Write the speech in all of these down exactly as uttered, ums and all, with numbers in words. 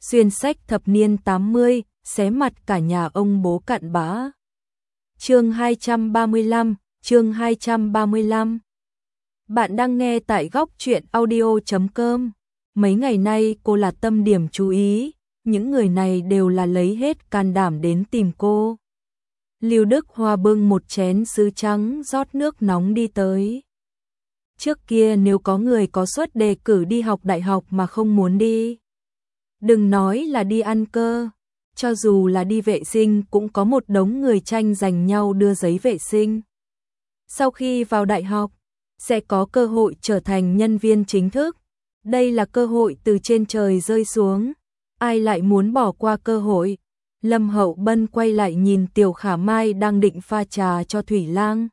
xuyên sách thập niên tám mươi, xé mặt cả nhà ông bố cặn bã. Chương hai trăm ba mươi lăm, chương hai trăm ba mươi lăm. Bạn đang nghe tại góc truyện audio chấm com. Mấy ngày nay cô là tâm điểm chú ý, những người này đều là lấy hết can đảm đến tìm cô. Lưu Đức Hoa bưng một chén sứ trắng rót nước nóng đi tới. Trước kia nếu có người có suất đề cử đi học đại học mà không muốn đi, đừng nói là đi ăn cơ, cho dù là đi vệ sinh cũng có một đống người tranh giành nhau đưa giấy vệ sinh. Sau khi vào đại học, sẽ có cơ hội trở thành nhân viên chính thức. Đây là cơ hội từ trên trời rơi xuống, ai lại muốn bỏ qua cơ hội. Lâm Hậu Bân quay lại nhìn Tiểu Khả Mai đang định pha trà cho Thủy Lang.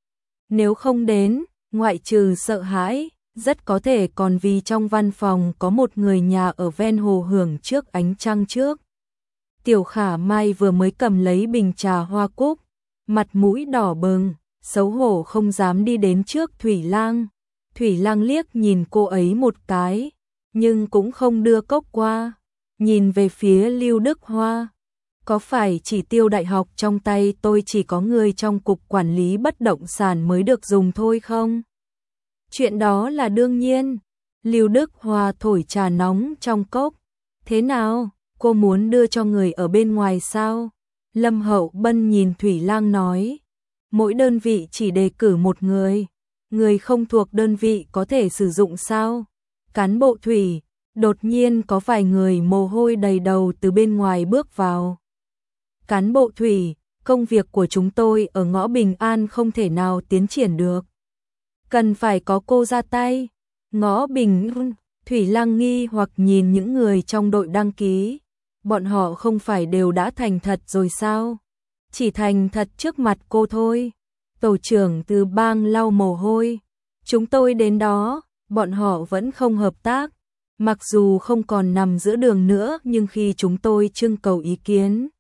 Nếu không đến, ngoại trừ sợ hãi, rất có thể còn vì trong văn phòng có một người nhà ở ven hồ hưởng trước ánh trăng trước. Tiểu Khả Mai vừa mới cầm lấy bình trà hoa cúc, mặt mũi đỏ bừng, xấu hổ không dám đi đến trước Thủy Lang. Thủy Lang liếc nhìn cô ấy một cái, nhưng cũng không đưa cốc qua, nhìn về phía Lưu Đức Hoa. Có phải chỉ tiêu đại học trong tay tôi chỉ có người trong cục quản lý bất động sản mới được dùng thôi không? Chuyện đó là đương nhiên. Lưu Đức Hoa thổi trà nóng trong cốc. Thế nào, cô muốn đưa cho người ở bên ngoài sao? Lâm Hậu Bân nhìn Thủy Lang nói. Mỗi đơn vị chỉ đề cử một người. Người không thuộc đơn vị có thể sử dụng sao? Cán bộ Thủy, đột nhiên có vài người mồ hôi đầy đầu từ bên ngoài bước vào. Cán bộ Thủy, công việc của chúng tôi ở ngõ Bình An không thể nào tiến triển được. Cần phải có cô ra tay. Ngõ Bình An, Thủy Lang nghi hoặc nhìn những người trong đội đăng ký. Bọn họ không phải đều đã thành thật rồi sao? Chỉ thành thật trước mặt cô thôi. Tổ trưởng Từ Bang lau mồ hôi. Chúng tôi đến đó, bọn họ vẫn không hợp tác. Mặc dù không còn nằm giữa đường nữa nhưng khi chúng tôi trưng cầu ý kiến,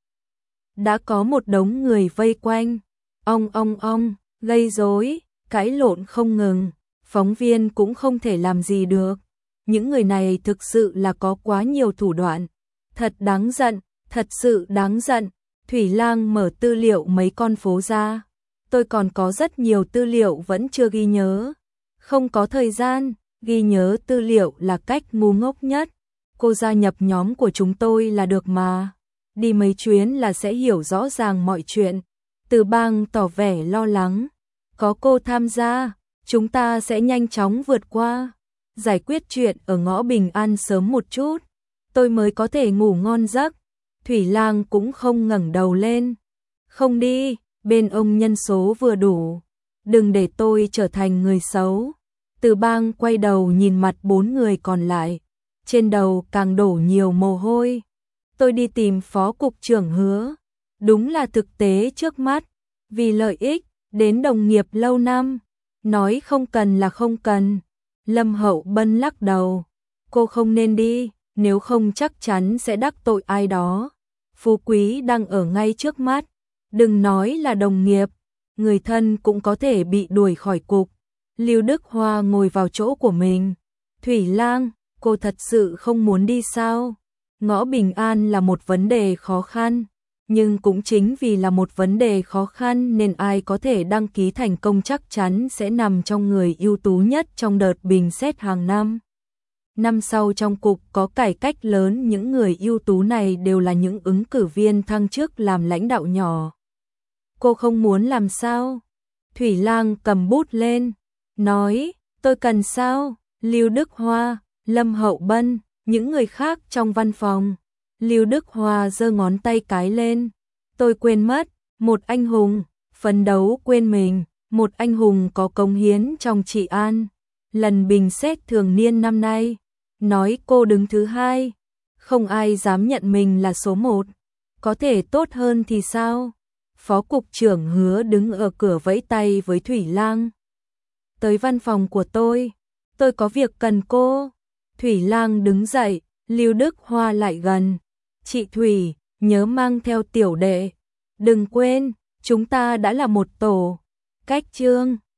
đã có một đống người vây quanh. Ong ong ong, gây rối, cãi lộn không ngừng. Phóng viên cũng không thể làm gì được. Những người này thực sự là có quá nhiều thủ đoạn. Thật đáng giận, thật sự đáng giận. Thủy Lang mở tư liệu mấy con phố ra. Tôi còn có rất nhiều tư liệu vẫn chưa ghi nhớ. Không có thời gian, ghi nhớ tư liệu là cách ngu ngốc nhất. Cô gia nhập nhóm của chúng tôi là được mà. Đi mấy chuyến là sẽ hiểu rõ ràng mọi chuyện. Từ Bang tỏ vẻ lo lắng. Có cô tham gia, chúng ta sẽ nhanh chóng vượt qua. Giải quyết chuyện ở ngõ Bình An sớm một chút. Tôi mới có thể ngủ ngon giấc. Thủy Lang cũng không ngẩng đầu lên. Không đi, bên ông nhân số vừa đủ. Đừng để tôi trở thành người xấu. Từ Bang quay đầu nhìn mặt bốn người còn lại. Trên đầu càng đổ nhiều mồ hôi. Tôi đi tìm phó cục trưởng Hứa. Đúng là thực tế trước mắt. Vì lợi ích, đến đồng nghiệp lâu năm. Nói không cần là không cần. Lâm Hậu Bân lắc đầu. Cô không nên đi, nếu không chắc chắn sẽ đắc tội ai đó. Phú quý đang ở ngay trước mắt. Đừng nói là đồng nghiệp, người thân cũng có thể bị đuổi khỏi cục. Lưu Đức Hoa ngồi vào chỗ của mình. Thủy Lang, cô thật sự không muốn đi sao? Ngõ Bình An là một vấn đề khó khăn, nhưng cũng chính vì là một vấn đề khó khăn nên ai có thể đăng ký thành công chắc chắn sẽ nằm trong người ưu tú nhất trong đợt bình xét hàng năm. Năm sau trong cục có cải cách lớn, những người ưu tú này đều là những ứng cử viên thăng chức làm lãnh đạo nhỏ. Cô không muốn làm sao? Thủy Lang cầm bút lên, nói, tôi cần sao? Lưu Đức Hoa, Lâm Hậu Bân, những người khác trong văn phòng. Lưu Đức Hoa giơ ngón tay cái lên. Tôi quên mất, một anh hùng, phấn đấu quên mình, một anh hùng có cống hiến trong trị an. Lần bình xét thường niên năm nay, nói cô đứng thứ hai, không ai dám nhận mình là số một. Có thể tốt hơn thì sao? Phó cục trưởng Hứa đứng ở cửa vẫy tay với Thủy Lang. Tới văn phòng của tôi, tôi có việc cần cô. Thủy Lang đứng dậy, Lưu Đức Hoa lại gần. Chị Thủy, nhớ mang theo tiểu đệ. Đừng quên, chúng ta đã là một tổ. Cách chương